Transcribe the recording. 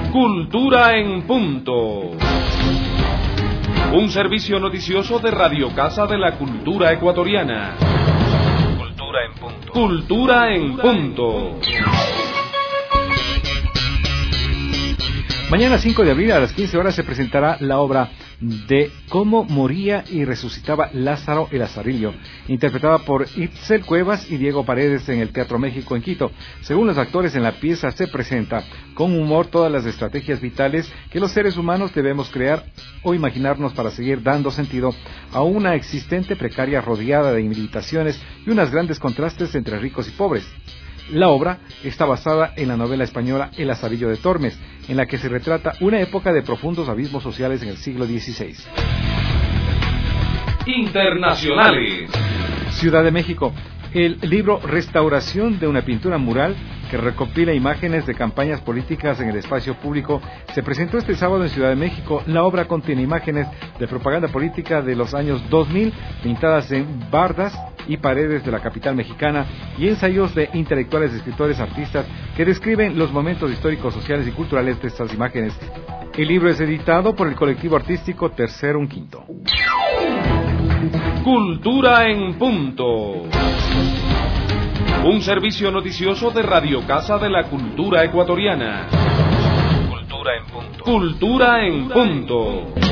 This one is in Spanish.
Cultura en Punto. Un servicio noticioso de Radio Casa de la Cultura Ecuatoriana. Cultura en Punto. Cultura en Punto. Mañana 5 de abril a las 15 horas se presentará la obra de Cómo moría y resucitaba Lázaro el Lazarillo, interpretada por Itzel Cuevas y Diego Paredes en el Teatro México en Quito. Según los actores en la pieza se presenta con humor todas las estrategias vitales que los seres humanos debemos crear o imaginarnos para seguir dando sentido a una existente precaria rodeada de limitaciones y unos grandes contrastes entre ricos y pobres. La obra está basada en la novela española El Lazarillo de Tormes, en la que se retrata una época de profundos abismos sociales en el siglo XVI. Internacionales. Ciudad de México. El libro Restauración de una pintura mural, que recopila imágenes de campañas políticas en el espacio público, se presentó este sábado en Ciudad de México. La obra contiene imágenes de propaganda política de los años 2000, pintadas en bardas y paredes de la capital mexicana, y ensayos de intelectuales, escritores, artistas, que describen los momentos históricos, sociales y culturales de estas imágenes. El libro es editado por el colectivo artístico Tercero un Quinto. Cultura en Punto. Un servicio noticioso de Radio Casa de la Cultura Ecuatoriana. Cultura en Punto. Cultura en Punto.